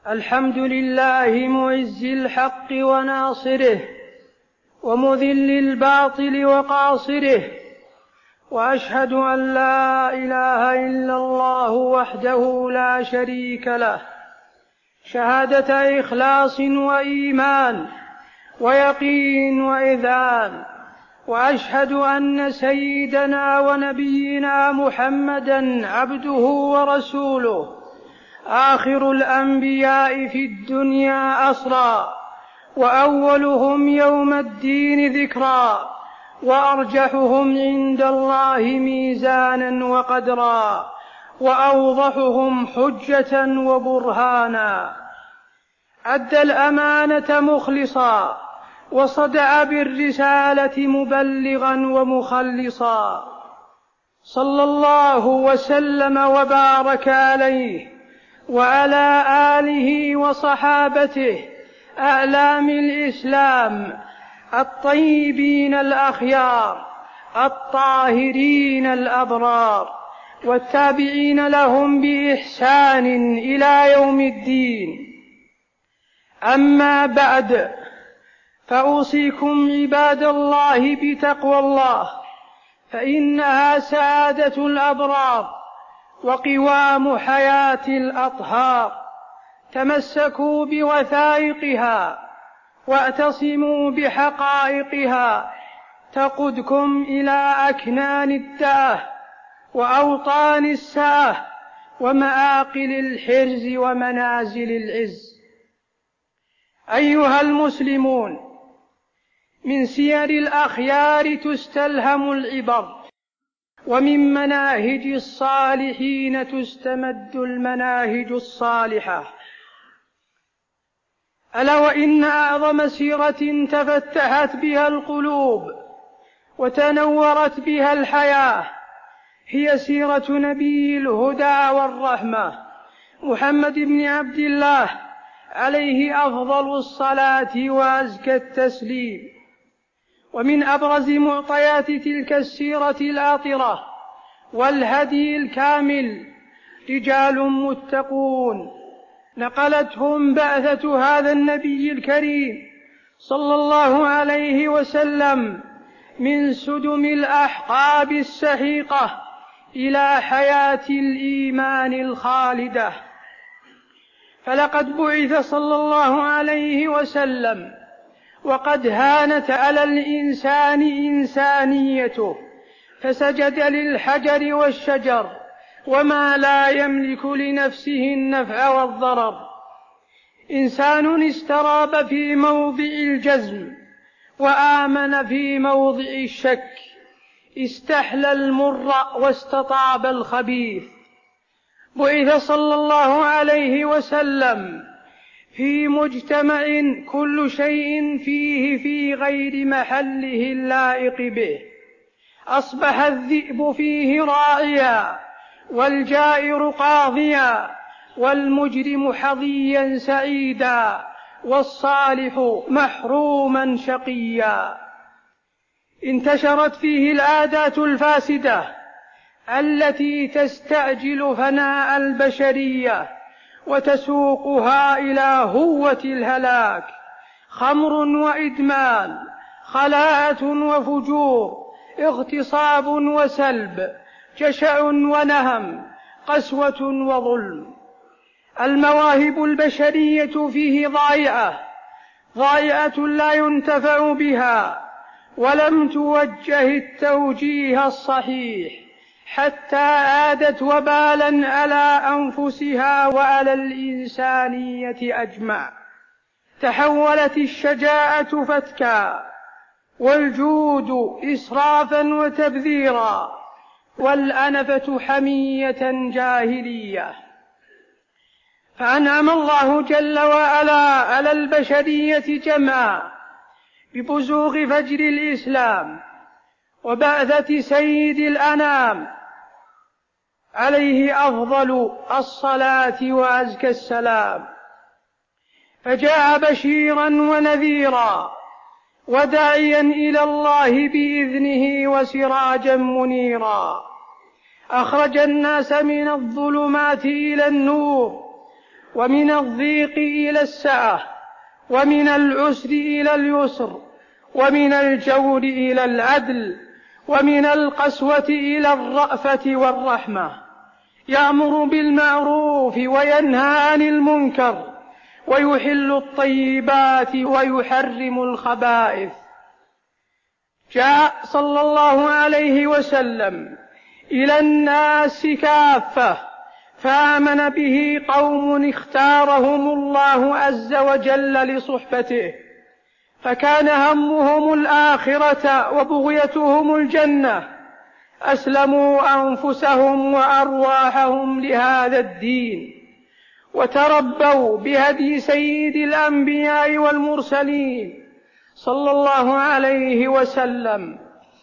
الحمد لله معز الحق وناصره ومذل الباطل وقاصره، وأشهد أن لا إله إلا الله وحده لا شريك له شهادة إخلاص وإيمان ويقين وإذعان، وأشهد أن سيدنا ونبينا محمدًا عبده ورسوله، آخر الأنبياء في الدنيا أسرى، وأولهم يوم الدين ذكرى، وأرجحهم عند الله ميزانا وقدرا، وأوضحهم حجة وبرهانا. أدى الأمانة مخلصا، وصدع بالرسالة مبلغا ومخلصا، صلى الله وسلم وبارك عليه وعلى آله وصحابته أعلام الإسلام الطيبين الأخيار الطاهرين الأبرار، والتابعين لهم بإحسان إلى يوم الدين. أما بعد، فأوصيكم عباد الله بتقوى الله، فإنها سعادة الأبرار وقوام حياة الأطهار. تمسكوا بوثائقها واعتصموا بحقائقها، تقودكم إلى أكنان الدأة وأوطان السعة ومآقل الحرز ومنازل العز. أيها المسلمون، من سير الأخيار تستلهم العبر، ومن مناهج الصالحين تستمد المناهج الصالحة. ألا وإن أعظم سيرة تفتحت بها القلوب وتنورت بها الحياة هي سيرة نبي الهدى والرحمة محمد بن عبد الله، عليه أفضل الصلاة وأزكى التسليم. ومن أبرز معطيات تلك السيرة الآطرة والهدي الكامل رجال متقون نقلتهم بعثة هذا النبي الكريم صلى الله عليه وسلم من سدم الأحقاب السحيقة إلى حياة الإيمان الخالدة. فلقد بعث صلى الله عليه وسلم وقد هانت على الإنسان إنسانيته، فسجد للحجر والشجر وما لا يملك لنفسه النفع والضرر. إنسان استراب في موضع الجزم وآمن في موضع الشك، استحلى المر واستطاب الخبيث. بعث صلى الله عليه وسلم في مجتمع كل شيء فيه في غير محله اللائق به، أصبح الذئب فيه راعيا، والجائر قاضيا، والمجرم حظيا سعيدا، والصالح محروما شقيا. انتشرت فيه العادات الفاسدة التي تستعجل فناء البشرية وتسوقها إلى هوة الهلاك: خمر وإدمان، خلاءة وفجور، اغتصاب وسلب، جشع ونهم، قسوة وظلم. المواهب البشرية فيه ضائعة لا ينتفع بها، ولم توجه التوجيه الصحيح، حتى عادت وبالا على أنفسها وعلى الإنسانية أجمع. تحولت الشجاعة فتكا، والجود إسرافا وتبذيرا، والأنفة حمية جاهلية. فأنعم الله جل وعلا على البشرية جمعا ببزوغ فجر الإسلام وبعثة سيد الأنام، عليه أفضل الصلاة وأزكى السلام. فجاء بشيرا ونذيرا وداعيا إلى الله بإذنه وسراجا منيرا، أخرج الناس من الظلمات إلى النور، ومن الضيق إلى السعة، ومن العسر إلى اليسر، ومن الجور إلى العدل، ومن القسوة إلى الرأفة والرحمة، يأمر بالمعروف وينهى عن المنكر، ويحل الطيبات ويحرم الخبائث. جاء صلى الله عليه وسلم إلى الناس كافة، فآمن به قوم اختارهم الله عز وجل لصحبته، فكان همهم الآخرة وبغيتهم الجنة، أسلموا أنفسهم وأرواحهم لهذا الدين، وتربوا بهدي سيد الأنبياء والمرسلين صلى الله عليه وسلم،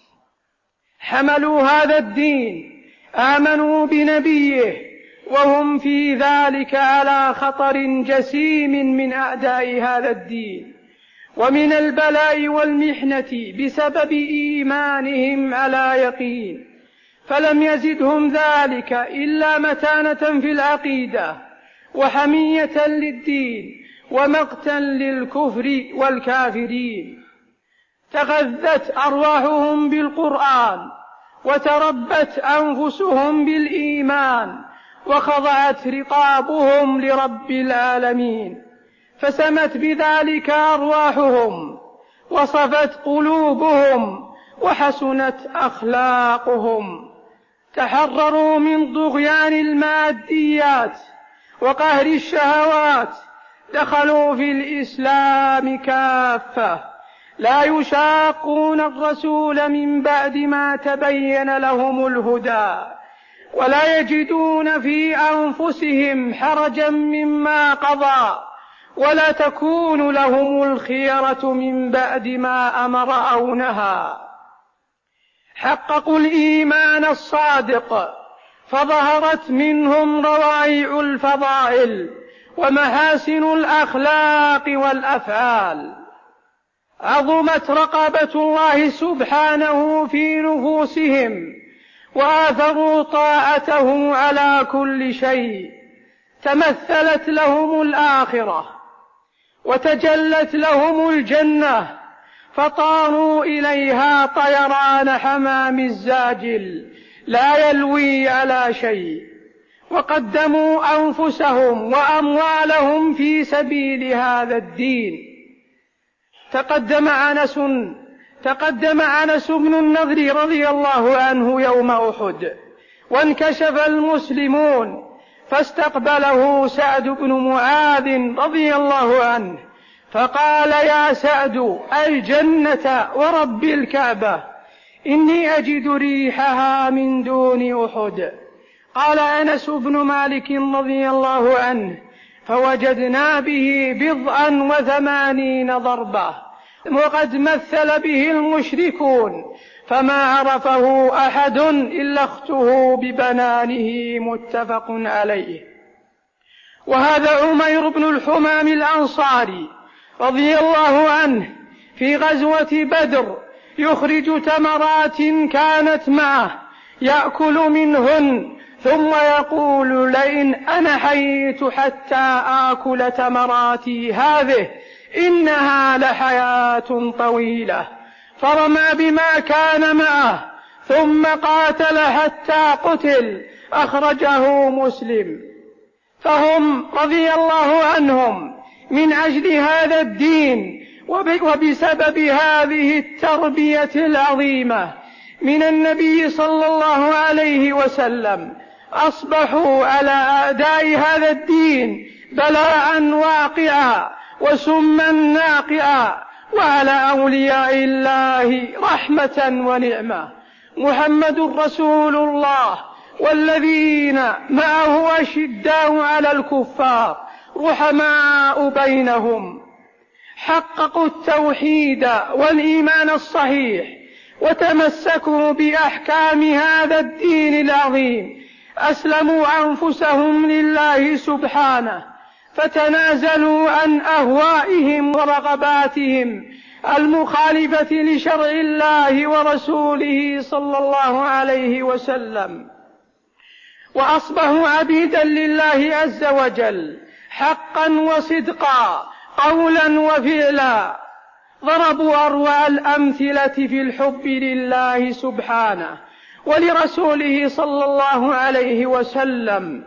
حملوا هذا الدين، آمنوا بنبيه، وهم في ذلك على خطر جسيم من أعداء هذا الدين ومن البلاء والمحنة بسبب إيمانهم على يقين، فلم يزدهم ذلك إلا متانة في العقيدة وحمية للدين ومقتا للكفر والكافرين. تغذت أرواحهم بالقرآن، وتربت أنفسهم بالإيمان، وخضعت رقابهم لرب العالمين، فسمت بذلك أرواحهم، وصفت قلوبهم، وحسنت أخلاقهم. تحرروا من طغيان الماديات وقهر الشهوات، دخلوا في الإسلام كافة، لا يشاقون الرسول من بعد ما تبين لهم الهدى، ولا يجدون في أنفسهم حرجا مما قضى، ولا تكون لهم الخيرة من بعد ما أمر أو نهى. حققوا الإيمان الصادق، فظهرت منهم روائع الفضائل ومحاسن الأخلاق والأفعال. عظمت رقابة الله سبحانه في نفوسهم، وآثروا طاعته على كل شيء. تمثلت لهم الآخرة، وتجلت لهم الجنة، فطاروا إليها طيران حمام الزاجل لا يلوي على شيء، وقدموا أنفسهم وأموالهم في سبيل هذا الدين. تقدم أنس بن النضر رضي الله عنه يوم أحد، وانكشف المسلمون، فاستقبله سعد بن معاذ رضي الله عنه، فقال: يا سعد، الجنة ورب الكعبة، إني أجد ريحها من دون أحد. قال أنس بن مالك رضي الله عنه: فوجدنا به 89 ضربة، وقد مثل به المشركون، فما عرفه أحد إلا أخته ببنانه. متفق عليه. وهذا عمير بن الحمام الأنصاري رضي الله عنه في غزوة بدر يخرج تمرات كانت معه، يأكل منهن، ثم يقول: لئن أنا حييت حتى آكل تمراتي هذه إنها لحياة طويلة. فرمى بما كان معه، ثم قاتل حتى قتل. أخرجه مسلم. فهم رضي الله عنهم من أجل هذا الدين وبسبب هذه التربية العظيمة من النبي صلى الله عليه وسلم أصبحوا على أعداء هذا الدين بلاء واقعا وسما ناقعا، وعلى أولياء الله رحمة ونعمة. محمد رسول الله، والذين معه أشداء على الكفار رحماء بينهم. حققوا التوحيد والإيمان الصحيح، وتمسكوا بأحكام هذا الدين العظيم، أسلموا أنفسهم لله سبحانه، فتنازلوا عن أهوائهم ورغباتهم المخالفة لشرع الله ورسوله صلى الله عليه وسلم، وأصبحوا عبيدا لله عز وجل، حقا وصدقا، قولا وفعلا. ضربوا أروع الأمثلة في الحب لله سبحانه ولرسوله صلى الله عليه وسلم.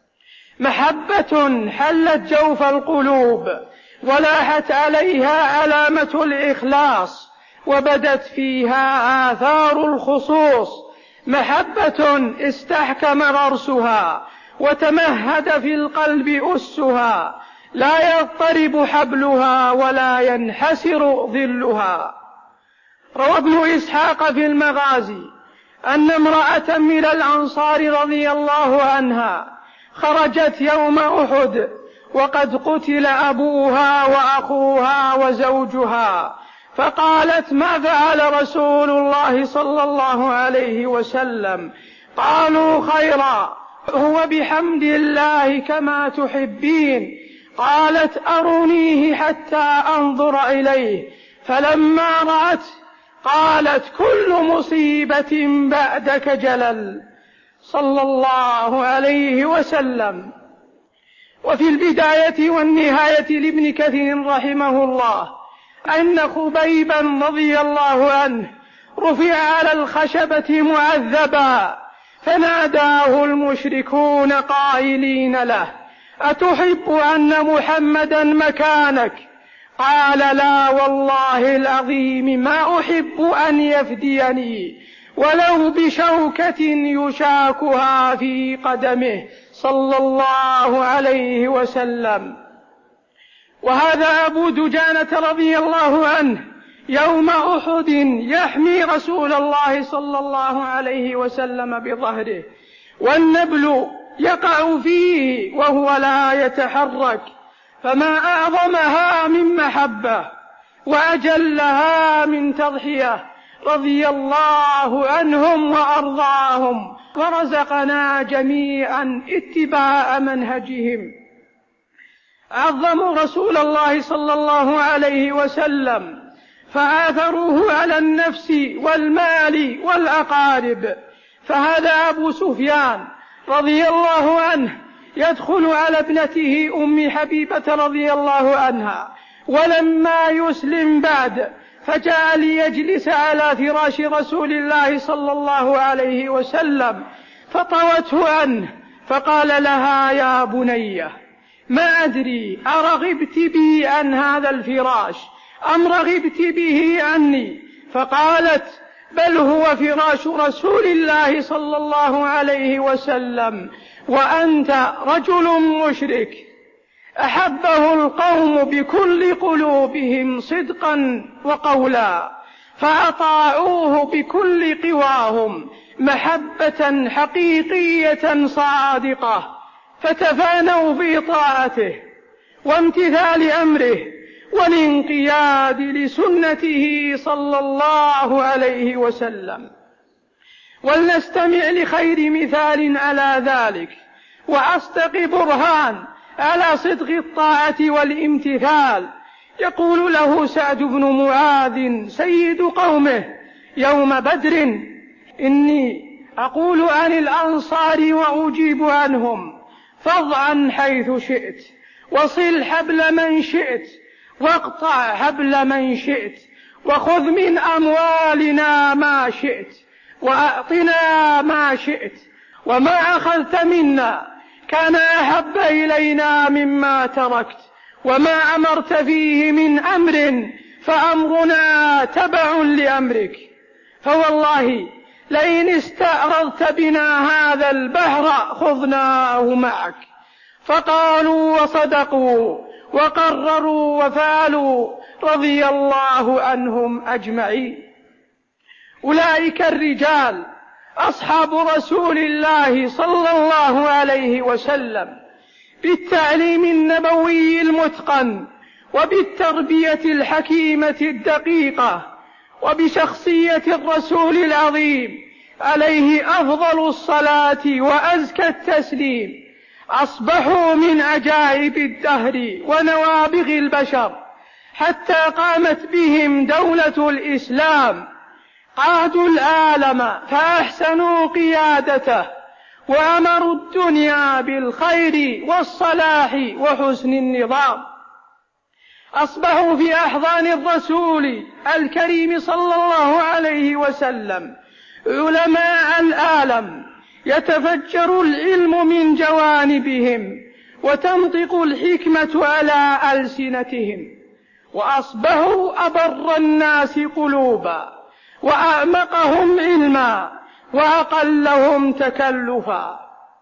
محبة حلت جوف القلوب ولاحت عليها علامة الإخلاص وبدت فيها آثار الخصوص. محبة استحكم غرسها وتمهد في القلب أسها، لا يضطرب حبلها ولا ينحسر ظلها. روى ابن إسحاق في المغازي أن امرأة من الأنصار رضي الله عنها خرجت يوم أحد وقد قتل أبوها وأخوها وزوجها، فقالت: ما فعل رسول الله صلى الله عليه وسلم؟ قالوا: خيرا، هو بحمد الله كما تحبين. قالت: أرونيه حتى أنظر إليه. فلما رأت قالت: كل مصيبة بعدك جلل، صلى الله عليه وسلم. وفي البداية والنهاية لابن كثير رحمه الله أن خبيبا رضي الله عنه رفع على الخشبة معذبا، فناداه المشركون قائلين له: أتحب أن محمدا مكانك؟ قال: لا والله العظيم ما أحب أن يفديني ولو بشوكة يشاكها في قدمه، صلى الله عليه وسلم. وهذا أبو دجانة رضي الله عنه يوم أحد يحمي رسول الله صلى الله عليه وسلم بظهره، والنبل يقع فيه وهو لا يتحرك، فما أعظمها من محبة وأجلها من تضحية، رضي الله عنهم وأرضاهم، ورزقنا جميعا اتباع منهجهم. عظموا رسول الله صلى الله عليه وسلم فآثروه على النفس والمال والأقارب. فهذا أبو سفيان رضي الله عنه يدخل على ابنته أم حبيبة رضي الله عنها ولما يسلم بعد، فجاء ليجلس على فراش رسول الله صلى الله عليه وسلم، فطوته عنه فقال لها: يا بنية، ما أدري أرغبت بي عن هذا الفراش أم رغبت به عني؟ فقالت: بل هو فراش رسول الله صلى الله عليه وسلم وأنت رجل مشرك. أحبه القوم بكل قلوبهم صدقا وقولا، فأطاعوه بكل قواهم محبة حقيقية صادقة، فتفانوا في طاعته وامتثال أمره والانقياد لسنته صلى الله عليه وسلم. ولنستمع لخير مثال على ذلك وأصدق برهان على صدق الطاعة والامتثال. يقول له سعد بن معاذ سيد قومه يوم بدر: إني أقول عن الأنصار وأجيب عنهم، فاضعن حيث شئت، وصل حبل من شئت، واقطع حبل من شئت، وخذ من أموالنا ما شئت، وأعطنا ما شئت، وما أخذت منا كان أحب إلينا مما تركت، وما أمرت فيه من أمر فأمرنا تبع لأمرك، فوالله لئن استأرضت بنا هذا البحر خذناه معك. فقالوا وصدقوا وقرروا وفعلوا، رضي الله عنهم أجمعين. أولئك الرجال أصحاب رسول الله صلى الله عليه وسلم، بالتعليم النبوي المتقن وبالتربية الحكيمة الدقيقة وبشخصية الرسول العظيم عليه أفضل الصلاة وأزكى التسليم، أصبحوا من عجائب الدهر ونوابغ البشر، حتى قامت بهم دولة الإسلام، قادوا العالم فأحسنوا قيادته وأمروا الدنيا بالخير والصلاح وحسن النظام. أصبحوا في أحضان الرسول الكريم صلى الله عليه وسلم علماء العالم، يتفجر العلم من جوانبهم وتنطق الحكمة على ألسنتهم، وأصبحوا أبر الناس قلوبا وأعمقهم علما وأقلهم تكلفا.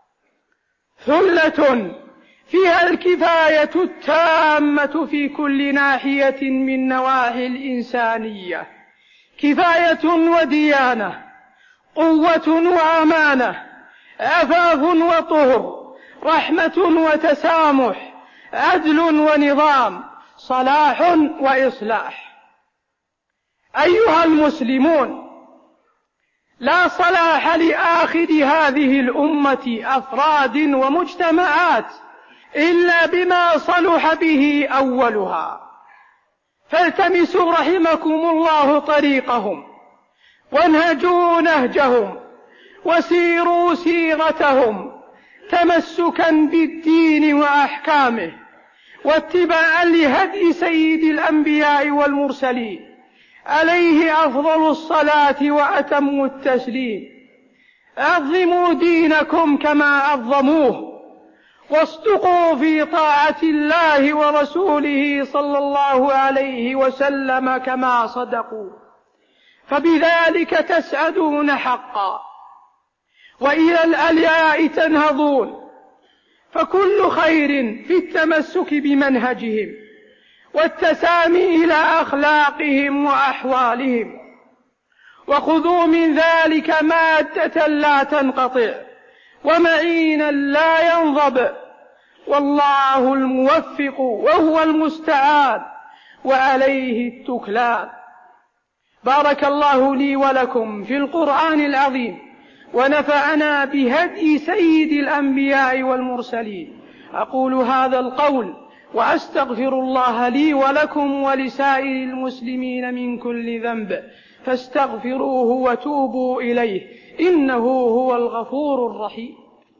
ثلة فيها الكفاية التامة في كل ناحية من نواحي الإنسانية، كفاية وديانة، قوة وأمانة، عفاف وطهر، رحمة وتسامح، عدل ونظام، صلاح وإصلاح. أيها المسلمون، لا صلاح لآخر هذه الأمة أفراد ومجتمعات إلا بما صلح به أولها، فالتمسوا رحمكم الله طريقهم، وانهجوا نهجهم، وسيروا سيرتهم تمسكا بالدين وأحكامه، واتباعا لهدي سيد الأنبياء والمرسلين عليه أفضل الصلاة وأتم التسليم. عظموا دينكم كما عظموه، واصدقوا في طاعة الله ورسوله صلى الله عليه وسلم كما صدقوا، فبذلك تسعدون حقا وإلى العلياء تنهضون. فكل خير في التمسك بمنهجهم والتسامي إلى أخلاقهم وأحوالهم، وخذوا من ذلك مادة لا تنقطع ومعينا لا ينضب، والله الموفق وهو المستعان وعليه التكلان. بارك الله لي ولكم في القرآن العظيم، ونفعنا بهدي سيد الأنبياء والمرسلين. أقول هذا القول وأستغفر الله لي ولكم ولسائر المسلمين من كل ذنب، فاستغفروه وتوبوا إليه إنه هو الغفور الرحيم.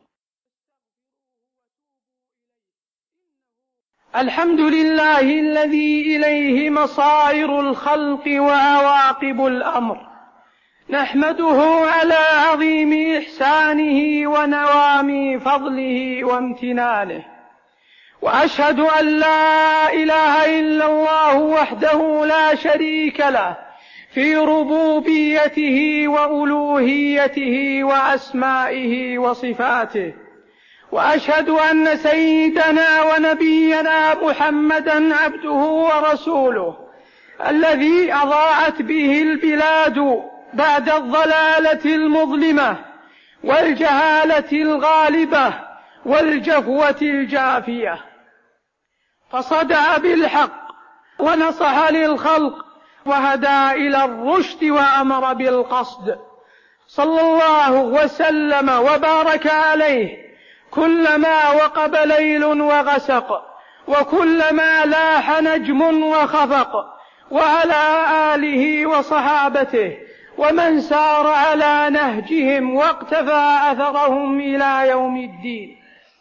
الحمد لله الذي إليه مصائر الخلق وعواقب الأمر، نحمده على عظيم إحسانه ونوام فضله وامتنانه، وأشهد أن لا إله إلا الله وحده لا شريك له في ربوبيته وألوهيته وأسمائه وصفاته، وأشهد أن سيدنا ونبينا محمدا عبده ورسوله الذي أضاءت به البلاد بعد الضلالة المظلمة والجهالة الغالبة والجفوة الجافية، فصدع بالحق ونصح للخلق وهدى إلى الرشد وأمر بالقصد، صلى الله وسلم وبارك عليه كلما وقب ليل وغسق، وكلما لاح نجم وخفق، وعلى آله وصحابته ومن سار على نهجهم واقتفى أثرهم إلى يوم الدين.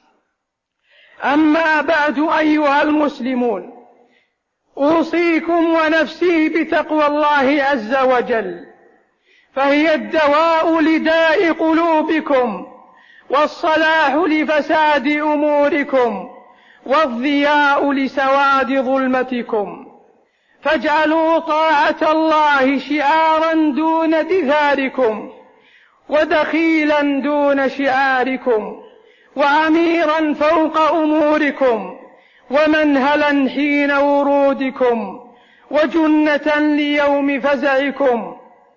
أما بعد أيها المسلمون، أوصيكم ونفسي بتقوى الله عز وجل، فهي الدواء لداء قلوبكم، والصلاح لفساد أموركم، والضياء لسواد ظلمتكم. فاجعلوا طاعة الله شعارا دون دثاركم، ودخيلا دون شعاركم، وأميرا فوق أموركم، ومنهلا حين ورودكم، وجنة ليوم فزعكم،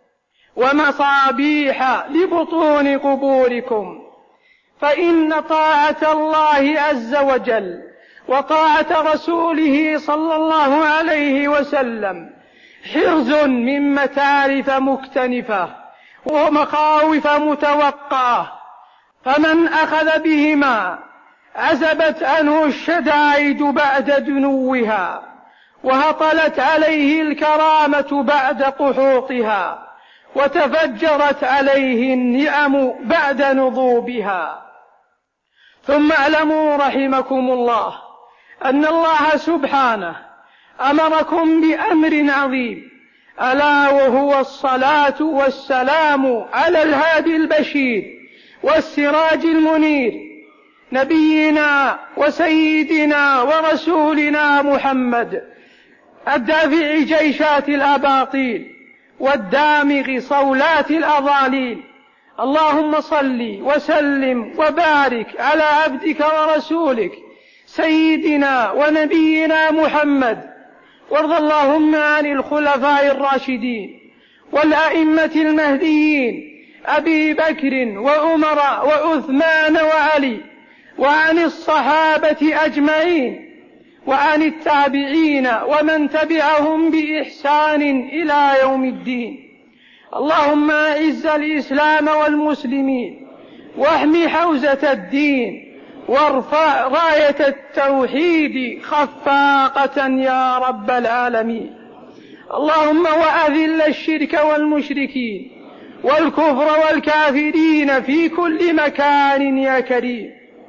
ومصابيح لبطون قبوركم. فإن طاعة الله عز وجل وطاعة رسوله صلى الله عليه وسلم حرز من متارف مكتنفة ومخاوف متوقعة، فمن أخذ بهما عزبت عنه الشدائد بعد دنوها، وهطلت عليه الكرامة بعد قحوطها، وتفجرت عليه النعم بعد نضوبها. ثم اعلموا رحمكم الله أن الله سبحانه أمركم بأمر عظيم، ألا وهو الصلاة والسلام على الهادي البشير والسراج المنير، نبينا وسيدنا ورسولنا محمد، الدافع جيشات الأباطيل والدامغ صولات الأضاليل. اللهم صل وسلم وبارك على عبدك ورسولك سيدنا ونبينا محمد، وارض اللهم عن الخلفاء الراشدين والأئمة المهديين أبي بكر وعمر وعثمان وعلي، وعن الصحابة أجمعين، وعن التابعين ومن تبعهم بإحسان إلى يوم الدين. اللهم أعز الإسلام والمسلمين، واحم حوزة الدين، وارفع راية التوحيد خفاقة يا رب العالمين. اللهم وأذل الشرك والمشركين والكفر والكافرين في كل مكان يا كريم.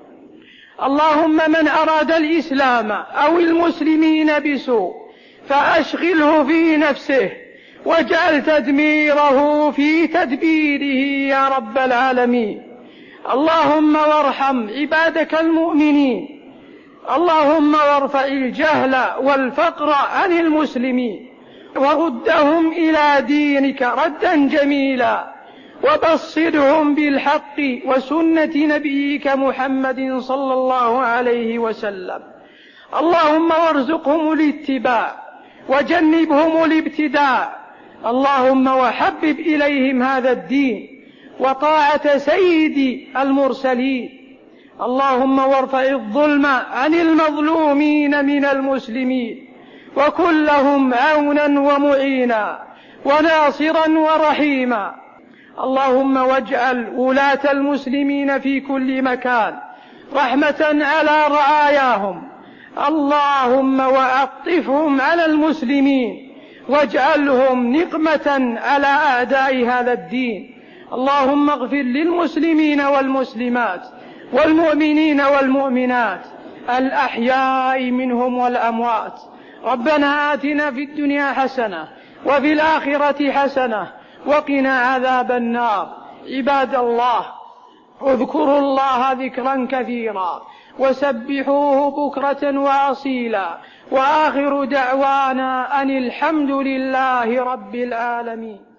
اللهم من أراد الإسلام أو المسلمين بسوء فأشغله في نفسه، واجعل تدميره في تدبيره يا رب العالمين. اللهم وارحم عبادك المؤمنين، اللهم وارفع الجهل والفقر عن المسلمين، وردهم إلى دينك ردا جميلا، وبصرهم بالحق وسنة نبيك محمد صلى الله عليه وسلم. اللهم وارزقهم الاتباع وجنبهم الابتداع. اللهم وحبب إليهم هذا الدين وطاعة سيد المرسلين. اللهم وارفع الظلم عن المظلومين من المسلمين، وكن لهم عونا ومعينا وناصرا ورحيما. اللهم واجعل ولاة المسلمين في كل مكان رحمة على رعاياهم. اللهم وأقطفهم على المسلمين، واجعلهم نقمة على أعداء هذا الدين. اللهم اغفر للمسلمين والمسلمات والمؤمنين والمؤمنات الأحياء منهم والأموات. ربنا آتنا في الدنيا حسنة وفي الآخرة حسنة وقنا عذاب النار. عباد الله، اذكروا الله ذكرا كثيرا وسبحوه بكرة وأصيلا، وآخر دعوانا أن الحمد لله رب العالمين.